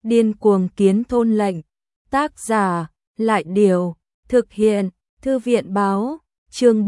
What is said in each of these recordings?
Điên cuồng kiến thôn lệnh. Tác giả, Lại Điều, thực hiện, Thư viện báo, chương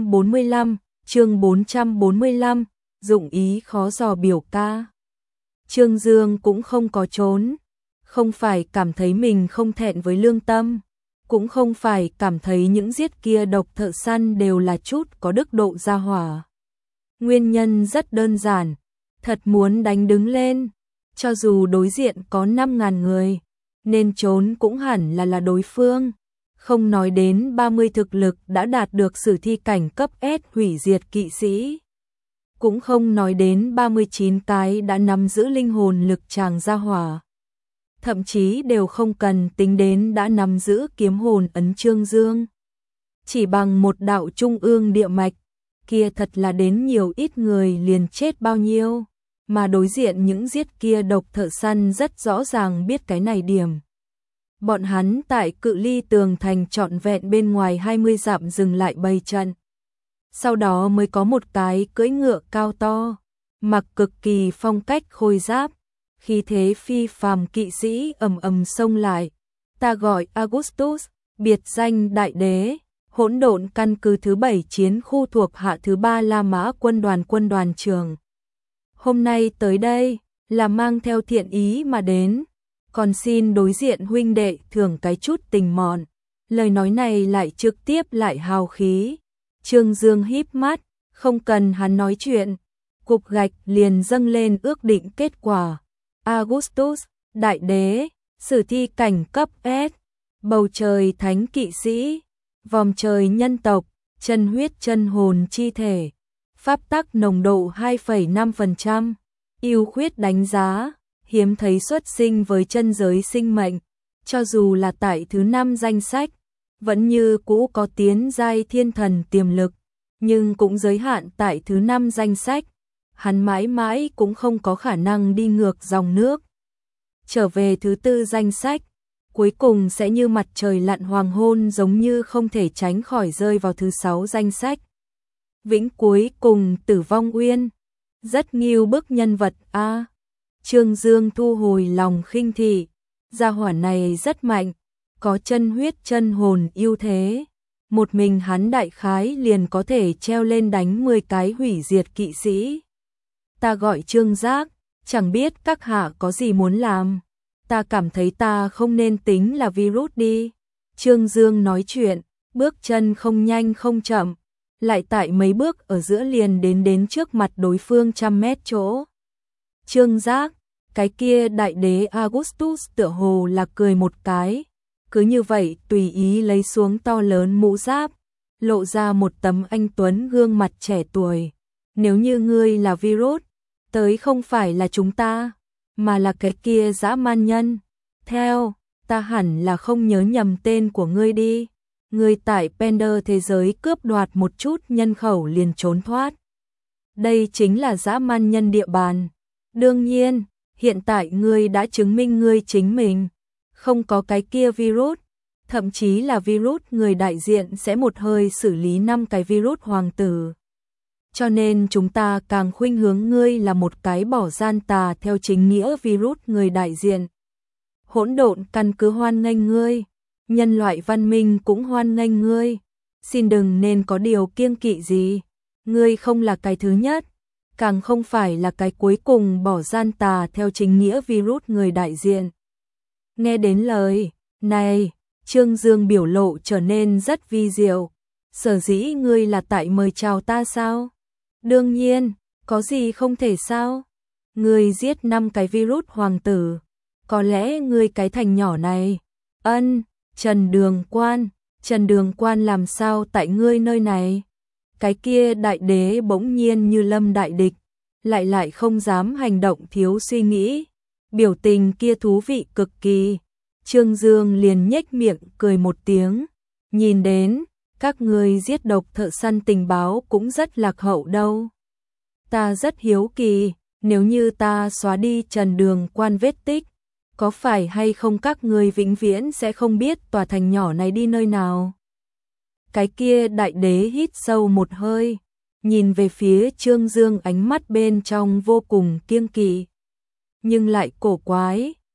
445, dụng ý khó dò biểu ca. Trương Dương cũng không có trốn, không phải cảm thấy mình không thẹn với lương tâm, cũng không phải cảm thấy những giết kia độc thợ săn đều là chút có đức độ gia hỏa. Nguyên nhân rất đơn giản, thật muốn đánh đứng lên, cho dù đối diện có 5.000 người, nên trốn cũng hẳn là đối phương. Không nói đến 30 thực lực đã đạt được sử thi cảnh cấp S hủy diệt kỵ sĩ. Cũng không nói đến 39 cái đã nắm giữ linh hồn lực tràng gia hỏa. Thậm chí đều không cần tính đến đã nắm giữ kiếm hồn ấn Trương Dương. Chỉ bằng một đạo trung ương địa mạch, kia thật là đến nhiều ít người liền chết bao nhiêu. Mà đối diện những giết kia độc thợ săn rất rõ ràng biết cái này điểm. Bọn hắn tại cự ly tường thành trọn vẹn bên ngoài 20 dặm dừng lại bày trận. Sau đó mới có một cái cưỡi ngựa cao to, mặc cực kỳ phong cách khôi giáp, khí thế phi phàm kỵ sĩ ầm ầm xông lại. Ta gọi Augustus, biệt danh Đại Đế, hỗn độn căn cứ thứ 7 chiến khu thuộc hạ thứ 3 La Mã quân đoàn trưởng. Hôm nay tới đây là mang theo thiện ý mà đến, còn xin đối diện huynh đệ thưởng cái chút tình mọn. Lời nói này lại trực tiếp lại hào khí. Trương Dương híp mắt, không cần hắn nói chuyện, cục gạch liền dâng lên ước định kết quả. Augustus, Đại Đế, sử thi cảnh cấp S, bầu trời thánh kỵ sĩ, vòm trời nhân tộc, chân huyết chân hồn chi thể, pháp tắc nồng độ 2,5%, ưu khuyết đánh giá, hiếm thấy xuất sinh với chân giới sinh mệnh, cho dù là tại thứ 5 danh sách, vẫn như cũ có tiến giai thiên thần tiềm lực, nhưng cũng giới hạn tại thứ 5 danh sách, hắn mãi mãi cũng không có khả năng đi ngược dòng nước. Trở về thứ 4 danh sách, cuối cùng sẽ như mặt trời lặn hoàng hôn giống như không thể tránh khỏi rơi vào thứ 6 danh sách. Vĩnh cuối cùng Tử Vong Uyên, rất nghiêu bức nhân vật a. Trương Dương thu hồi lòng khinh thị, gia hỏa này rất mạnh, có chân huyết chân hồn ưu thế, một mình hắn đại khái liền có thể treo lên đánh 10 cái hủy diệt kỵ sĩ. Ta gọi Trương Giác, chẳng biết các hạ có gì muốn làm, ta cảm thấy ta không nên tính là virus đi. Trương Dương nói chuyện, bước chân không nhanh không chậm, lại tại mấy bước ở giữa liền đến trước mặt đối phương 100 mét chỗ. Trương Giác, cái kia Đại Đế Augustus tựa hồ là cười một cái, cứ như vậy tùy ý lấy xuống to lớn mũ giáp, lộ ra một tấm anh tuấn gương mặt trẻ tuổi. Nếu như ngươi là virus, tới không phải là chúng ta, mà là cái kia dã man nhân. Theo, ta hẳn là không nhớ nhầm tên của ngươi đi. Ngươi tại Pender thế giới cướp đoạt một chút nhân khẩu liền trốn thoát. Đây chính là dã man nhân địa bàn. Đương nhiên, hiện tại ngươi đã chứng minh ngươi chính mình, không có cái kia virus, thậm chí là virus người đại diện sẽ một hơi xử lý 5 cái virus hoàng tử. Cho nên chúng ta càng khuynh hướng ngươi là một cái bỏ gian tà theo chính nghĩa virus người đại diện. Hỗn độn căn cứ hoan nghênh ngươi, nhân loại văn minh cũng hoan nghênh ngươi, xin đừng nên có điều kiêng kỵ gì, ngươi không là cái thứ nhất, càng không phải là cái cuối cùng bỏ gian tà theo chính nghĩa virus người đại diện. Nghe đến lời này, Trương Dương biểu lộ trở nên rất vi diệu. Sở dĩ ngươi là tại mời chào ta sao? Đương nhiên, có gì không thể sao? Ngươi giết 5 cái virus hoàng tử, có lẽ ngươi cái thành nhỏ này. Trần Đường Quan làm sao tại ngươi nơi này? Cái kia Đại Đế bỗng nhiên như lâm đại địch, lại không dám hành động thiếu suy nghĩ. Biểu tình kia thú vị cực kỳ. Trương Dương liền nhếch miệng cười một tiếng. Nhìn đến, các ngươi giết độc thợ săn tình báo cũng rất lạc hậu đâu. Ta rất hiếu kỳ, nếu như ta xóa đi Trần Đường Quan vết tích, có phải hay không các ngươi vĩnh viễn sẽ không biết tòa thành nhỏ này đi nơi nào? Cái kia Đại Đế hít sâu một hơi, nhìn về phía Trương Dương, ánh mắt bên trong vô cùng kiêng kỵ, nhưng lại cổ quái,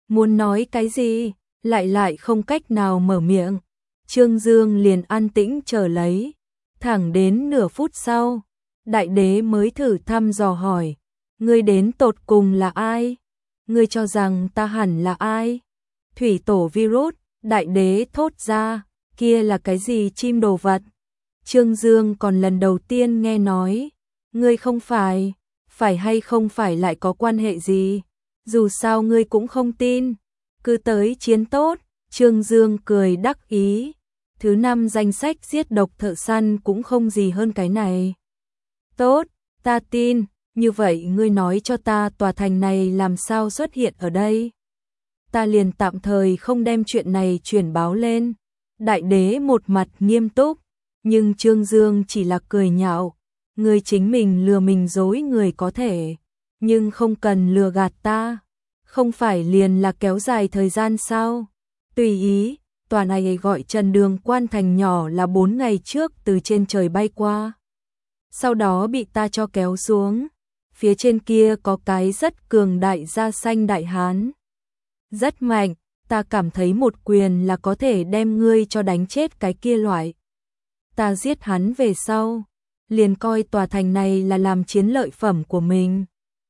muốn nói cái gì, lại không cách nào mở miệng. Trương Dương liền an tĩnh chờ lấy, thẳng đến nửa phút sau, đại đế mới thử thăm dò hỏi, ngươi đến tột cùng là ai? Ngươi cho rằng ta hẳn là ai? Thủy tổ virus, đại đế thốt ra, kia là cái gì chim đồ vật? Trương Dương còn lần đầu tiên nghe nói, ngươi không phải hay không phải lại có quan hệ gì? Dù sao ngươi cũng không tin, cứ tới chiến tốt. Trương Dương cười đắc ý, thứ 5 danh sách giết độc thợ săn cũng không gì hơn cái này. Tốt, ta tin, như vậy ngươi nói cho ta tòa thành này làm sao xuất hiện ở đây? Ta liền tạm thời không đem chuyện này truyền báo lên. Đại đế một mặt nghiêm túc, nhưng Trương Dương chỉ là cười nhạo, ngươi chính mình lừa mình dối người có thể, nhưng không cần lừa gạt ta, không phải liền là kéo dài thời gian sao? Tùy ý, tòa này gọi Trần Đường Quan thành nhỏ là 4 ngày trước từ trên trời bay qua. Sau đó bị ta cho kéo xuống, phía trên kia có cái rất cường đại da xanh đại hán. Rất mạnh, ta cảm thấy một quyền là có thể đem ngươi cho đánh chết cái kia loại. Ta giết hắn về sau, liền coi tòa thành này là làm chiến lợi phẩm của mình.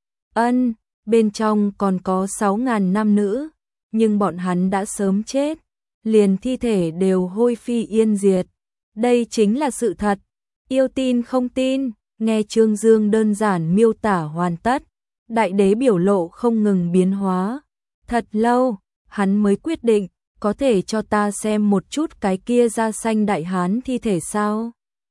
Bên trong còn có 6.000 nam nữ, nhưng bọn hắn đã sớm chết, liền thi thể đều hôi phi yên diệt. Đây chính là sự thật, yêu tin không tin, nghe Trương Dương đơn giản miêu tả hoàn tất, đại đế biểu lộ không ngừng biến hóa. Thật lâu, hắn mới quyết định, có thể cho ta xem một chút cái kia da xanh đại hán thi thể sao?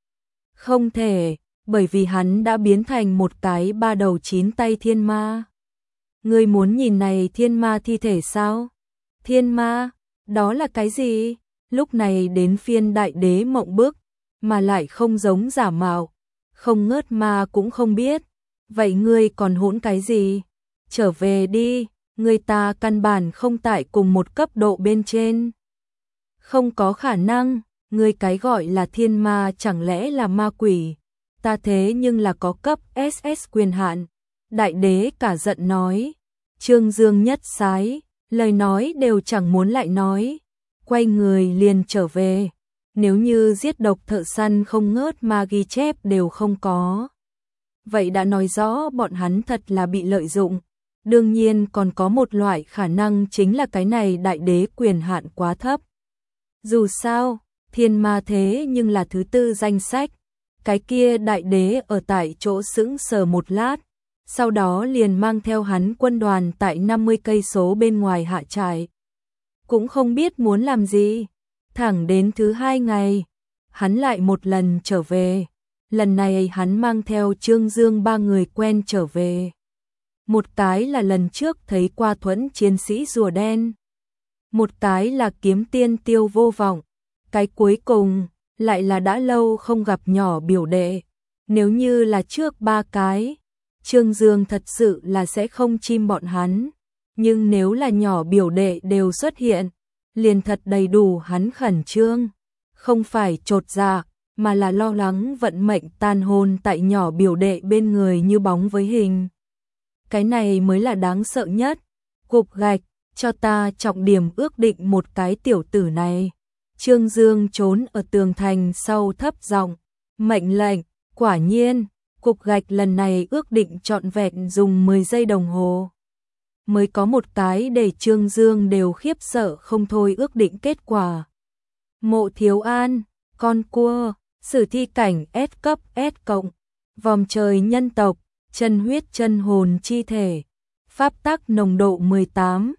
Không thể, bởi vì hắn đã biến thành một cái 3 đầu 9 tay thiên ma. Ngươi muốn nhìn này thiên ma thi thể sao? Thiên ma, đó là cái gì? Lúc này đến phiên đại đế mộng bức, mà lại không giống giả mạo, không ngớt ma cũng không biết. Vậy ngươi còn hỗn cái gì? Trở về đi, người ta căn bản không tại cùng một cấp độ bên trên. Không có khả năng, ngươi cái gọi là thiên ma chẳng lẽ là ma quỷ? Ta thế nhưng là có cấp SS quyền hạn. Đại đế cả giận nói. Trương Dương nhất sái, lời nói đều chẳng muốn lại nói, quay người liền trở về. Nếu như giết độc thợ săn không ngớt mà ghi chép đều không có, vậy đã nói rõ bọn hắn thật là bị lợi dụng. Đương nhiên còn có một loại khả năng chính là cái này đại đế quyền hạn quá thấp. Dù sao, thiên ma thế nhưng là thứ 4 danh sách. Cái kia đại đế ở tại chỗ sững sờ một lát, sau đó liền mang theo hắn quân đoàn tại 50 cây số bên ngoài hạ trại. Cũng không biết muốn làm gì, thẳng đến thứ 2 ngày, hắn lại một lần trở về. Lần này hắn mang theo Trương Dương 3 người quen trở về. Một cái là lần trước thấy qua Thuẫn chiến sĩ rùa đen, một cái là kiếm tiên Tiêu Vô Vọng, cái cuối cùng lại là đã lâu không gặp nhỏ biểu đệ. Nếu như là trước 3 cái, Trương Dương thật sự là sẽ không chim bọn hắn, nhưng nếu là nhỏ biểu đệ đều xuất hiện, liền thật đầy đủ hắn khẩn trương, không phải chột dạ, mà là lo lắng vận mệnh tàn hồn tại nhỏ biểu đệ bên người như bóng với hình. Cái này mới là đáng sợ nhất. Cục gạch, cho ta trọng điểm ước định một cái tiểu tử này. Trương Dương trốn ở tường thành sau thấp giọng mệnh lệnh. Quả nhiên, cục gạch lần này ước định trọn vẹn dùng 10 giây đồng hồ. Mới có một cái để Trương Dương đều khiếp sợ không thôi ước định kết quả. Mộ Thiếu An, con cua, sử thi cảnh S cấp S cộng, vòm trời nhân tộc, chân huyết chân hồn chi thể, pháp tắc nồng độ 18,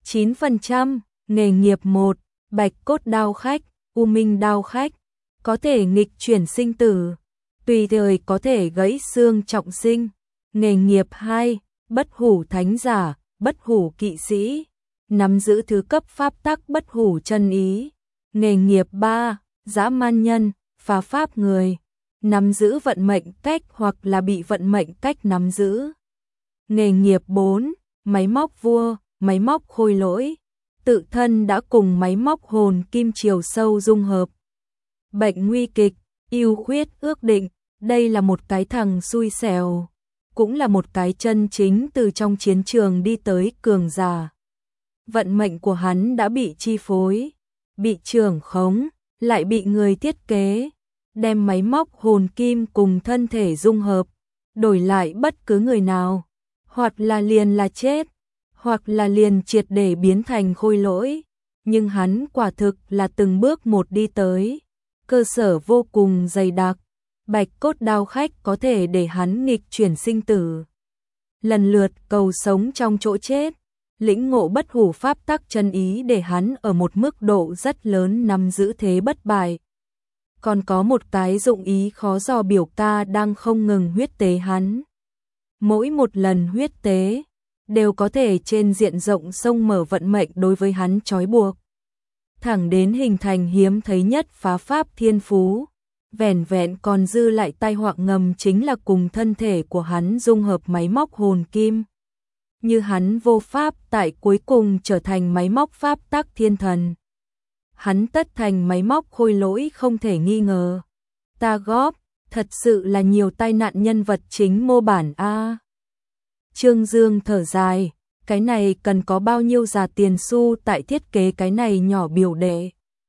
9%, nghề nghiệp 1, bạch cốt đao khách, u minh đao khách, có thể nghịch chuyển sinh tử, tùy thời có thể gãy xương trọng sinh, nghề nghiệp 2, bất hủ thánh giả, bất hủ kỵ sĩ, nắm giữ thứ cấp pháp tắc bất hủ chân ý, nghề nghiệp 3, dã man nhân, phá pháp người, nắm giữ vận mệnh cách hoặc là bị vận mệnh cách nắm giữ. Nghề nghiệp 4, máy móc vua, máy móc khôi lỗi, tự thân đã cùng máy móc hồn kim chiều sâu dung hợp. Bệnh nguy kịch, ưu khuyết ước định, đây là một cái thằng xui xẻo, cũng là một cái chân chính từ trong chiến trường đi tới cường giả. Vận mệnh của hắn đã bị chi phối, bị trưởng khống, lại bị người thiết kế, đem máy móc hồn kim cùng thân thể dung hợp, đổi lại bất cứ người nào, hoặc là liền là chết, hoặc là liền triệt để biến thành khôi lỗi, nhưng hắn quả thực là từng bước một đi tới, cơ sở vô cùng dày đặc, bạch cốt đao khách có thể để hắn nghịch chuyển sinh tử, lần lượt cầu sống trong chỗ chết, lĩnh ngộ bất hủ pháp tắc chân ý để hắn ở một mức độ rất lớn nắm giữ thế bất bại. Còn có một cái dụng ý khó dò biểu ca đang không ngừng huyết tế hắn. Mỗi một lần huyết tế, đều có thể trên diện rộng xông mở vận mệnh đối với hắn trói buộc. Thẳng đến hình thành hiếm thấy nhất phá pháp thiên phú, vẻn vẹn còn dư lại tai họa ngầm chính là cùng thân thể của hắn dung hợp máy móc hồn kim. Như hắn vô pháp tại cuối cùng trở thành máy móc pháp tắc thiên thần. Hắn tất thành máy móc khôi lỗi không thể nghi ngờ. Ta góp, thật sự là nhiều tai nạn nhân vật chính mô bản a. Trương Dương thở dài, cái này cần có bao nhiêu già tiền xu tại thiết kế cái này nhỏ biểu đệ.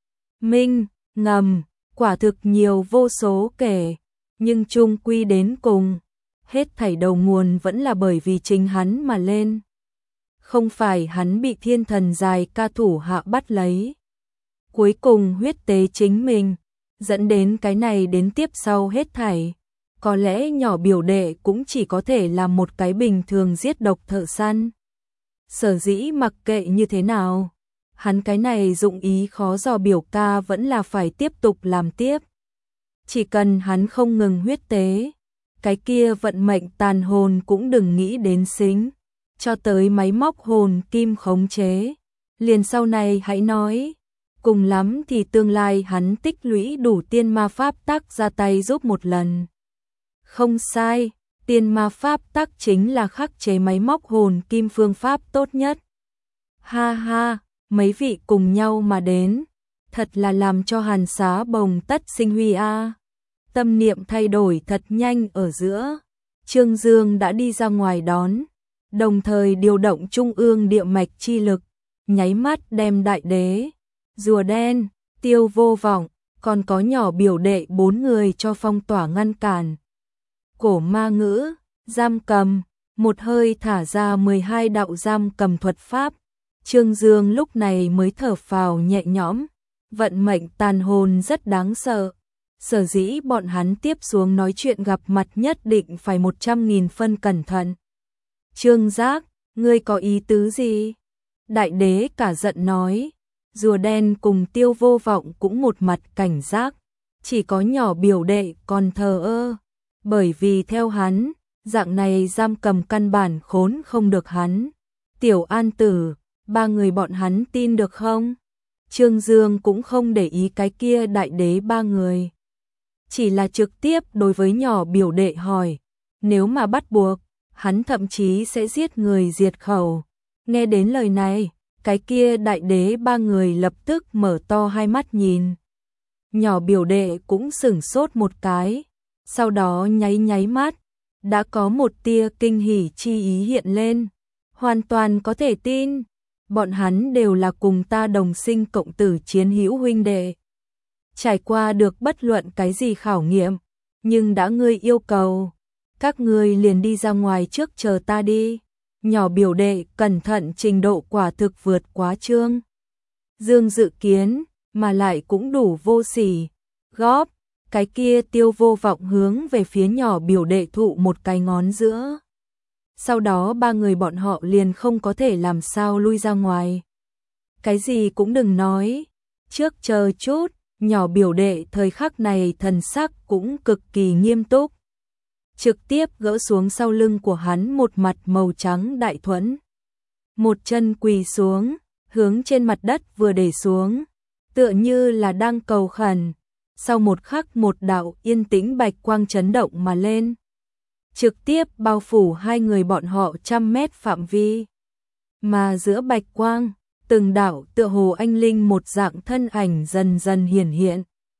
Minh, ngầm, quả thực nhiều vô số kể, nhưng chung quy đến cùng, hết thảy đầu nguồn vẫn là bởi vì chính hắn mà lên. Không phải hắn bị thiên thần dài ca thủ hạ bắt lấy. Cuối cùng huyết tế chính mình, dẫn đến cái này đến tiếp sau hết thảy. Có lẽ nhỏ biểu đệ cũng chỉ có thể là một cái bình thường giết độc thợ săn. Sở dĩ mặc kệ như thế nào, hắn cái này dụng ý khó dò biểu ca vẫn là phải tiếp tục làm tiếp. Chỉ cần hắn không ngừng huyết tế, cái kia vận mệnh tàn hồn cũng đừng nghĩ đến xính, cho tới máy móc hồn kim khống chế. Liền sau này hãy nói, cùng lắm thì tương lai hắn tích lũy đủ tiên ma pháp tắc ra tay giúp một lần. Không sai, tiên ma pháp tắc chính là khắc chế máy móc hồn kim phương pháp tốt nhất. Ha ha, mấy vị cùng nhau mà đến, thật là làm cho Hàn Xá bồng tất sinh huy a. Tâm niệm thay đổi thật nhanh ở giữa, Trương Dương đã đi ra ngoài đón, đồng thời điều động trung ương địa mạch chi lực, nháy mắt đem đại đế, rùa đen, tiêu vô vọng, còn có nhỏ biểu đệ 4 người cho phong tỏa ngăn cản. Cổ ma ngữ, giam cầm, một hơi thả ra 12 đạo giam cầm thuật pháp, Trương Dương lúc này mới thở phào nhẹ nhõm, vận mệnh tàn hồn rất đáng sợ. Sở dĩ bọn hắn tiếp xuống nói chuyện gặp mặt nhất định phải 100.000 phân cẩn thận. Trương Giác, ngươi có ý tứ gì? Đại đế cả giận nói, rùa đen cùng tiêu vô vọng cũng một mặt cảnh giác, chỉ có nhỏ biểu đệ còn thờ ơ, bởi vì theo hắn, dạng này giam cầm căn bản khốn không được hắn. Tiểu An Tử, 3 người bọn hắn tin được không? Trương Dương cũng không để ý cái kia đại đế 3 người. Chỉ là trực tiếp đối với nhỏ biểu đệ hỏi, nếu mà bắt buộc, hắn thậm chí sẽ giết người diệt khẩu. Nghe đến lời này, cái kia đại đế 3 người lập tức mở to hai mắt nhìn. Nhỏ biểu đệ cũng sửng sốt một cái, sau đó nháy mắt, đã có một tia kinh hỉ chi ý hiện lên. Hoàn toàn có thể tin, bọn hắn đều là cùng ta đồng sinh cộng tử chiến hữu huynh đệ. Trải qua được bất luận cái gì khảo nghiệm, nhưng đã ngươi yêu cầu, các ngươi liền đi ra ngoài trước chờ ta đi. Nhỏ biểu đệ cẩn thận trình độ quả thực vượt quá Trương Dương dự kiến, mà lại cũng đủ vô sỉ. Góp, cái kia tiêu vô vọng hướng về phía nhỏ biểu đệ thụ một cái ngón giữa. Sau đó 3 người bọn họ liền không có thể làm sao lui ra ngoài. Cái gì cũng đừng nói, trước chờ chút. Nhỏ biểu đệ thời khắc này thần sắc cũng cực kỳ nghiêm túc. Trực tiếp gỡ xuống sau lưng của hắn một mặt màu trắng đại thuẫn. Một chân quỳ xuống, hướng trên mặt đất vừa để xuống, tựa như là đang cầu khẩn. Sau một khắc một đạo yên tĩnh bạch quang chấn động mà lên. Trực tiếp bao phủ 2 người bọn họ 100 mét phạm vi. Mà giữa bạch quang, từng đạo tựa hồ anh linh một dạng thân ảnh dần dần hiển hiện.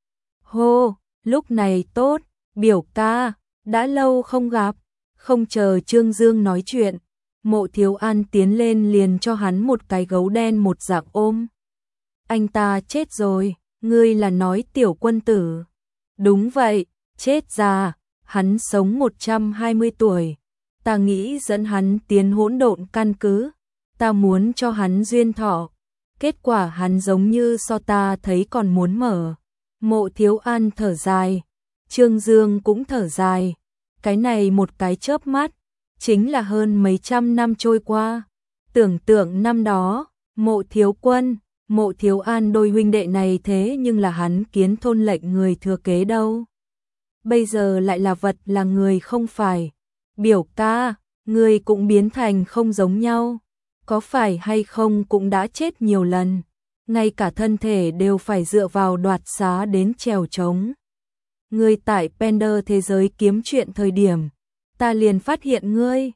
Hô, lúc này tốt, biểu ca, đã lâu không gặp, không chờ Trương Dương nói chuyện. Mộ Thiếu An tiến lên liền cho hắn một cái gấu đen một dạng ôm. Anh ta chết rồi, ngươi là nói Tiểu Quân Tử? Đúng vậy, chết già, hắn sống 120 tuổi. Ta nghĩ dẫn hắn tiến hỗn độn căn cứ, ta muốn cho hắn duyên thọ. Kết quả hắn giống như so ta thấy còn muốn mở. Mộ Thiếu An thở dài, Trương Dương cũng thở dài. Cái này một cái chớp mắt, chính là hơn mấy trăm năm trôi qua. Tưởng tượng năm đó, Mộ Thiếu Quân, Mộ Thiếu An đôi huynh đệ này thế nhưng là hắn kiến thôn lệnh người thừa kế đâu. Bây giờ lại là vật là người không phải. Biểu ca, người cũng biến thành không giống nhau. Có phải hay không cũng đã chết nhiều lần. Ngay cả thân thể đều phải dựa vào đoạt xá đến trèo trống. Ngươi tại Pender thế giới kiếm chuyện thời điểm, ta liền phát hiện ngươi.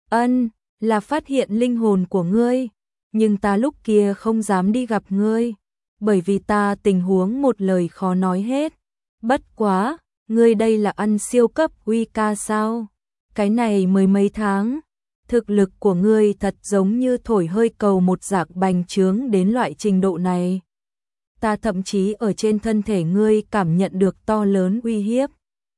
Là phát hiện linh hồn của ngươi. Nhưng ta lúc kia không dám đi gặp ngươi, bởi vì ta tình huống một lời khó nói hết. Bất quá, ngươi đây là ăn siêu cấp uy ca sao? Cái này mới mấy tháng, thực lực của ngươi thật giống như thổi hơi cầu một dạng bành trướng đến loại trình độ này. Ta thậm chí ở trên thân thể ngươi cảm nhận được to lớn uy hiếp.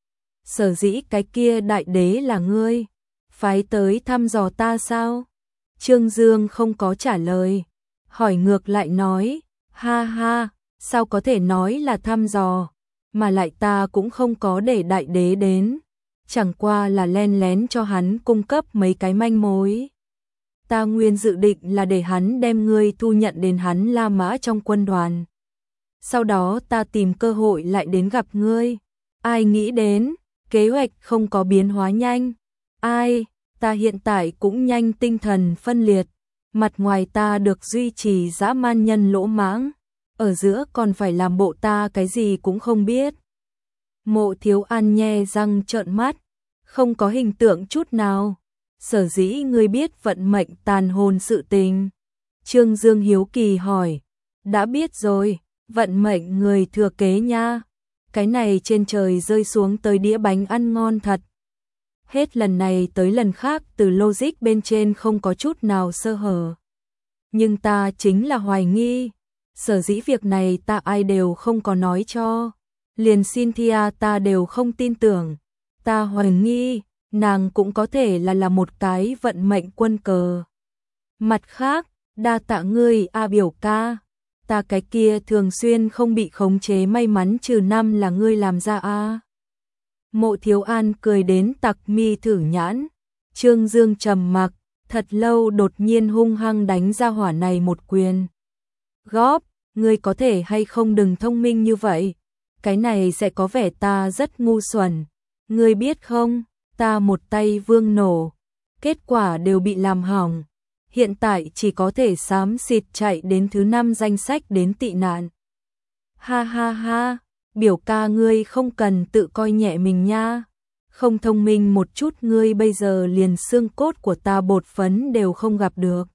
Sở dĩ cái kia đại đế là ngươi, phái tới thăm dò ta sao? Trương Dương không có trả lời, hỏi ngược lại nói, ha ha, sao có thể nói là thăm dò, mà lại ta cũng không có để đại đế đến, chẳng qua là len lén cho hắn cung cấp mấy cái manh mối. Ta nguyên dự định là để hắn đem ngươi thu nhận đến hắn La Mã trong quân đoàn. Sau đó ta tìm cơ hội lại đến gặp ngươi. Ai nghĩ đến, kế hoạch không có biến hóa nhanh. Ta hiện tại cũng nhanh tinh thần phân liệt. Mặt ngoài ta được duy trì dã man nhân lỗ mãng, ở giữa còn phải làm bộ ta cái gì cũng không biết. Mộ Thiếu An nhe răng trợn mắt, không có hình tượng chút nào. Sở dĩ ngươi biết vận mệnh tàn hồn sự tình? Trương Dương hiếu kỳ hỏi. Đã biết rồi, vận mệnh người thừa kế nha. Cái này trên trời rơi xuống tới đĩa bánh ăn ngon thật. Hết lần này tới lần khác từ logic bên trên không có chút nào sơ hở. Nhưng ta chính là hoài nghi. Sở dĩ việc này ta ai đều không có nói cho. Liền Cynthia ta đều không tin tưởng. Ta hoài nghi, nàng cũng có thể là một cái vận mệnh quân cờ. Mặt khác, đa tạ ngươi biểu ca. Ta cái kia thường xuyên không bị khống chế may mắn trừ năm là ngươi làm ra Mộ Thiếu An cười đến tặc mi thử nhãn. Trương Dương trầm mặc, thật lâu đột nhiên hung hăng đánh ra hỏa này một quyền. Góp, ngươi có thể hay không đừng thông minh như vậy. Cái này sẽ có vẻ ta rất ngu xuẩn. Ngươi biết không, ta một tay vương nổ. Kết quả đều bị làm hỏng. Hiện tại chỉ có thể xám xịt chạy đến thứ 5 danh sách đến tị nạn. Ha ha ha, biểu ca ngươi không cần tự coi nhẹ mình nha. Không thông minh một chút ngươi bây giờ liền xương cốt của ta bột phấn đều không gặp được.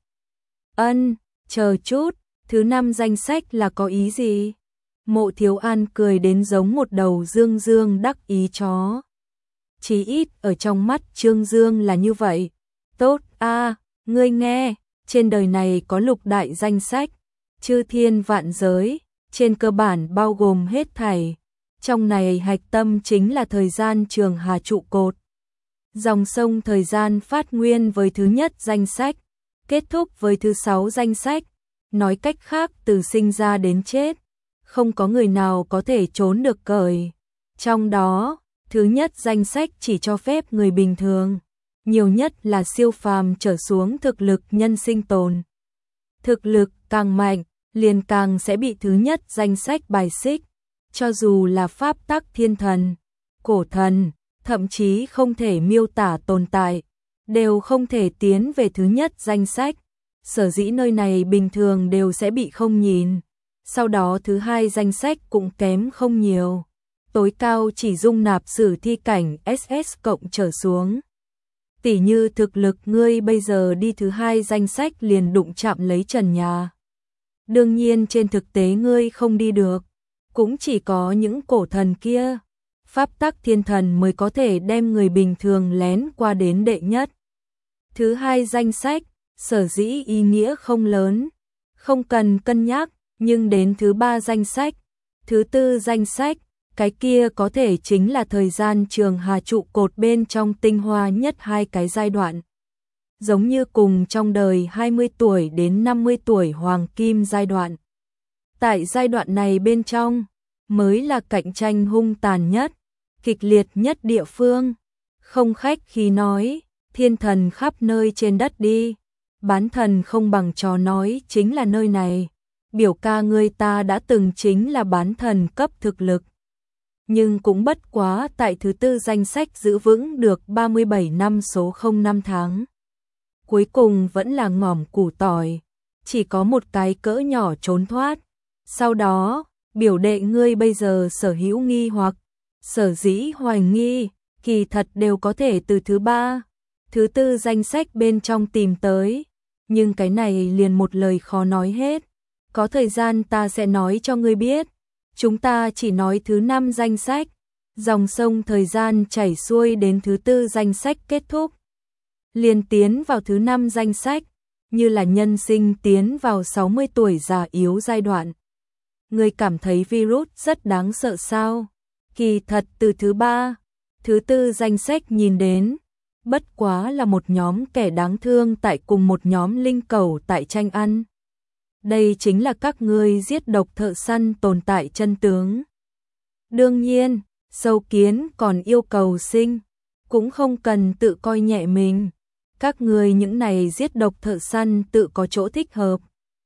Chờ chút, thứ 5 danh sách là có ý gì? Mộ Thiếu An cười đến giống một đầu dương dương đắc ý chó. Chí ít ở trong mắt Trương Dương là như vậy. Tốt ngươi nghe, trên đời này có lục đại danh sách, chư thiên vạn giới, trên cơ bản bao gồm hết thảy. Trong này hạch tâm chính là thời gian trường hà trụ cột. Dòng sông thời gian phát nguyên với thứ nhất danh sách, kết thúc với thứ 6 danh sách. Nói cách khác từ sinh ra đến chết, không có người nào có thể trốn được cởi. Trong đó, thứ nhất danh sách chỉ cho phép người bình thường. Nhiều nhất là siêu phàm trở xuống thực lực nhân sinh tồn. Thực lực càng mạnh, liền càng sẽ bị thứ nhất danh sách bài xích. Cho dù là pháp tắc thiên thần, cổ thần, thậm chí không thể miêu tả tồn tại, đều không thể tiến về thứ nhất danh sách. Sở dĩ nơi này bình thường đều sẽ bị không nhìn. Sau đó thứ 2 danh sách cũng kém không nhiều. Tối cao chỉ dung nạp sử thi cảnh SS cộng trở xuống. Tỉ như thực lực ngươi bây giờ đi thứ 2 danh sách liền đụng chạm lấy trần nhà. Đương nhiên trên thực tế ngươi không đi được, cũng chỉ có những cổ thần kia, pháp tắc thiên thần mới có thể đem người bình thường lén qua đến đệ nhất. Thứ hai danh sách, sở dĩ ý nghĩa không lớn, không cần cân nhắc, nhưng đến thứ ba danh sách, thứ tư danh sách, cái kia có thể chính là thời gian Trường Hà trụ cột bên trong tinh hoa nhất hai cái giai đoạn. Giống như cùng trong đời 20 tuổi đến 50 tuổi hoàng kim giai đoạn. Tại giai đoạn này bên trong, mới là cạnh tranh hung tàn nhất, kịch liệt nhất địa phương. Không khách khí nói, thiên thần khắp nơi trên đất đi, bán thần không bằng chó nói chính là nơi này. Biểu ca người ta đã từng chính là bán thần cấp thực lực. Nhưng cũng bất quá tại thứ tư danh sách giữ vững được 37 năm số 0 năm tháng. Cuối cùng vẫn là ngỏm củ tỏi, chỉ có một cái cỡ nhỏ trốn thoát. Sau đó, biểu đệ ngươi bây giờ sở hữu nghi hoặc, sở dĩ hoài nghi, kỳ thật đều có thể từ thứ ba, thứ tư danh sách bên trong tìm tới. Nhưng cái này liền một lời khó nói hết. Có thời gian ta sẽ nói cho ngươi biết. Chúng ta chỉ nói thứ năm danh sách. Dòng sông thời gian chảy xuôi đến thứ tư danh sách kết thúc. Liền tiến vào thứ năm danh sách, như là nhân sinh tiến vào 60 tuổi già yếu giai đoạn. Ngươi cảm thấy virus rất đáng sợ sao? Kỳ thật từ thứ ba, thứ tư danh sách nhìn đến, bất quá là một nhóm kẻ đáng thương tại cùng một nhóm linh cẩu tại tranh ăn. Đây chính là các ngươi giết độc thợ săn tồn tại chân tướng. Đương nhiên, sâu kiến còn yêu cầu sinh, cũng không cần tự coi nhẹ mình. Các ngươi những này giết độc thợ săn tự có chỗ thích hợp.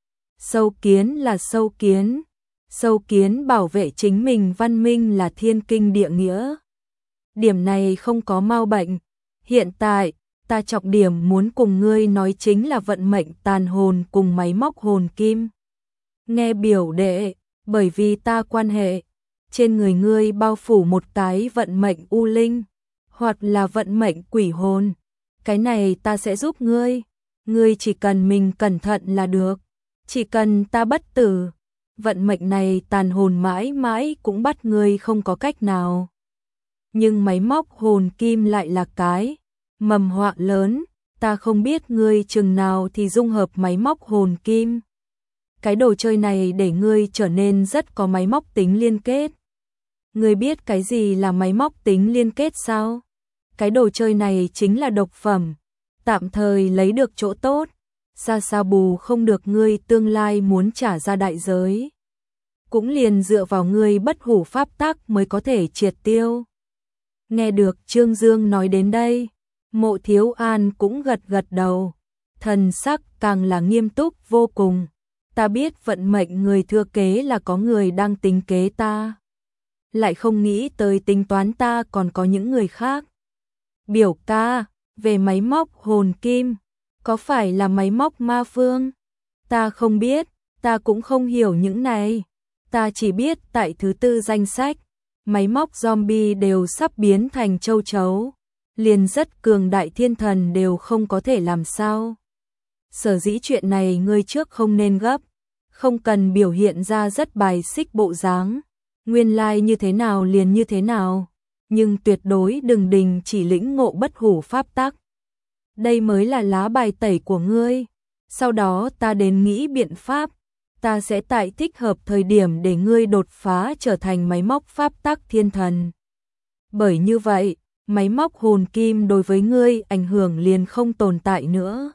Sâu kiến là sâu kiến. Sâu kiến bảo vệ chính mình văn minh là thiên kinh địa nghĩa. Điểm này không có mau bệnh. Hiện tại, ta trọng điểm muốn cùng ngươi nói chính là vận mệnh tàn hồn cùng máy móc hồn kim. Nghe biểu đệ, bởi vì ta quan hệ, trên người ngươi bao phủ một cái vận mệnh u linh, hoặc là vận mệnh quỷ hồn. Cái này ta sẽ giúp ngươi chỉ cần mình cẩn thận là được. Chỉ cần ta bất tử, vận mệnh này tàn hồn mãi mãi cũng bắt ngươi không có cách nào. Nhưng máy móc hồn kim lại là cái mầm họa lớn, ta không biết ngươi chừng nào thì dung hợp máy móc hồn kim. Cái đồ chơi này để ngươi trở nên rất có máy móc tính liên kết. Ngươi biết cái gì là máy móc tính liên kết sao? Cái đồ chơi này chính là độc phẩm, tạm thời lấy được chỗ tốt, xa xa bù không được ngươi tương lai muốn trả ra đại giới. Cũng liền dựa vào ngươi bất hủ pháp tắc mới có thể triệt tiêu. Nghe được Trương Dương nói đến đây, Mộ Thiếu An cũng gật gật đầu, thần sắc càng là nghiêm túc vô cùng. Ta biết vận mệnh người thừa kế là có người đang tính kế ta, lại không nghĩ tới tính toán ta còn có những người khác. Biểu ca, về máy móc hồn kim, có phải là máy móc ma phương? Ta không biết, ta cũng không hiểu những này. Ta chỉ biết tại thứ tư danh sách, máy móc zombie đều sắp biến thành châu chấu, liền rất cường đại thiên thần đều không có thể làm sao. Sở dĩ chuyện này ngươi trước không nên gấp, không cần biểu hiện ra rất bài xích bộ dáng, nguyên lai như thế nào liền như thế nào, nhưng tuyệt đối đừng đình chỉ lĩnh ngộ bất hủ pháp tắc. Đây mới là lá bài tẩy của ngươi, sau đó ta đến nghĩ biện pháp. Ta sẽ tại thích hợp thời điểm để ngươi đột phá trở thành máy móc pháp tắc thiên thần. Bởi như vậy, máy móc hồn kim đối với ngươi ảnh hưởng liền không tồn tại nữa.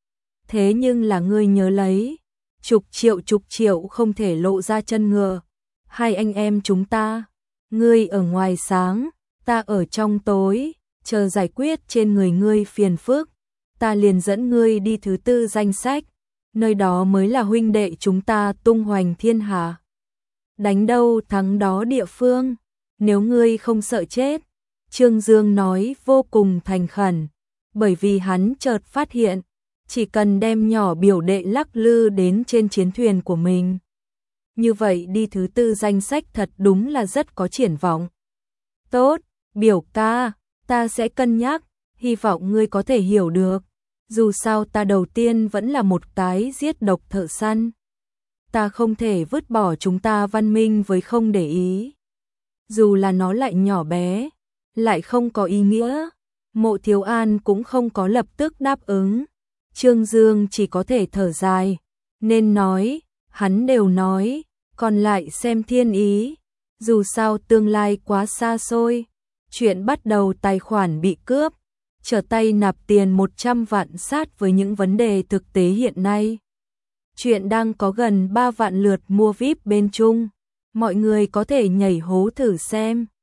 Thế nhưng là ngươi nhớ lấy, chục triệu không thể lộ ra chân ngựa. Hai anh em chúng ta, ngươi ở ngoài sáng, ta ở trong tối, chờ giải quyết trên người ngươi phiền phức, ta liền dẫn ngươi đi thứ tư danh sách. Nơi đó mới là huynh đệ chúng ta tung hoành thiên hạ. Đánh đâu thắng đó địa phương, nếu ngươi không sợ chết. Trương Dương nói vô cùng thành khẩn, bởi vì hắn chợt phát hiện, chỉ cần đem nhỏ biểu đệ lắc lư đến trên chiến thuyền của mình. Như vậy đi thứ tư danh sách thật đúng là rất có triển vọng. Tốt, biểu ca, ta sẽ cân nhắc, hy vọng ngươi có thể hiểu được. Dù sao ta đầu tiên vẫn là một cái giết độc thợ săn. Ta không thể vứt bỏ chúng ta văn minh với không để ý. Dù là nó lại nhỏ bé, lại không có ý nghĩa. Mộ Thiếu An cũng không có lập tức đáp ứng. Trương Dương chỉ có thể thở dài, nên nói, hắn đều nói, còn lại xem thiên ý. Dù sao tương lai quá xa xôi, chuyện bắt đầu tài khoản bị cướp, trở tay nạp tiền 100 vạn sát với những vấn đề thực tế hiện nay. Chuyện đang có gần 3 vạn lượt mua VIP bên Trung, mọi người có thể nhảy hố thử xem.